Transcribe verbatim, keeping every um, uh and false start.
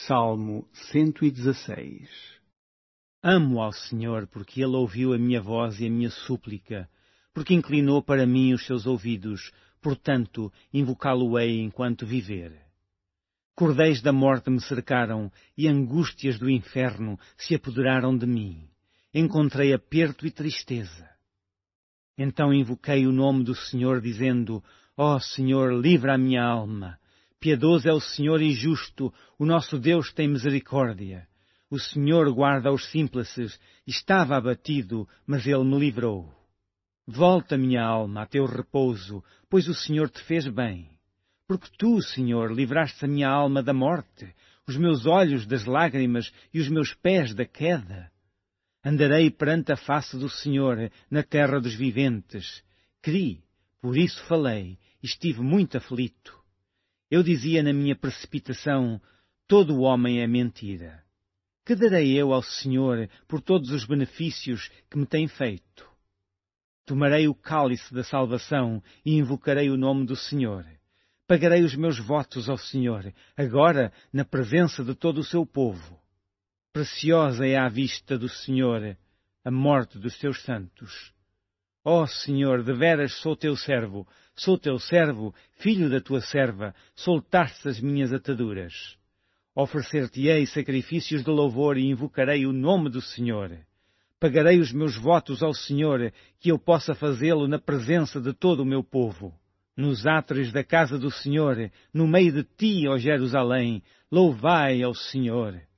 Salmo cento e dezesseis. Amo ao Senhor, porque Ele ouviu a minha voz e a minha súplica, porque inclinou para mim os seus ouvidos, portanto, invocá-lo-ei enquanto viver. Cordéis da morte me cercaram, e angústias do inferno se apoderaram de mim. Encontrei aperto e tristeza. Então invoquei o nome do Senhor, dizendo: Ó Senhor, livra a minha alma. Piedoso é o Senhor e justo, o nosso Deus tem misericórdia. O Senhor guarda os simples, estava abatido, mas Ele me livrou. Volta, minha alma, a teu repouso, pois o Senhor te fez bem. Porque tu, Senhor, livraste a minha alma da morte, os meus olhos das lágrimas e os meus pés da queda. Andarei perante a face do Senhor na terra dos viventes. Criei, por isso falei, e estive muito aflito. Eu dizia na minha precipitação: todo o homem é mentira. Que darei eu ao Senhor por todos os benefícios que me tem feito? Tomarei o cálice da salvação e invocarei o nome do Senhor. Pagarei os meus votos ao Senhor, agora na presença de todo o seu povo. Preciosa é à vista do Senhor a morte dos seus santos. Ó Senhor, deveras sou teu servo, sou teu servo, filho da tua serva, soltaste as minhas ataduras. Oferecer-te-ei sacrifícios de louvor e invocarei o nome do Senhor. Pagarei os meus votos ao Senhor, que eu possa fazê-lo na presença de todo o meu povo. Nos átrios da casa do Senhor, no meio de ti, ó Jerusalém, louvai ao Senhor.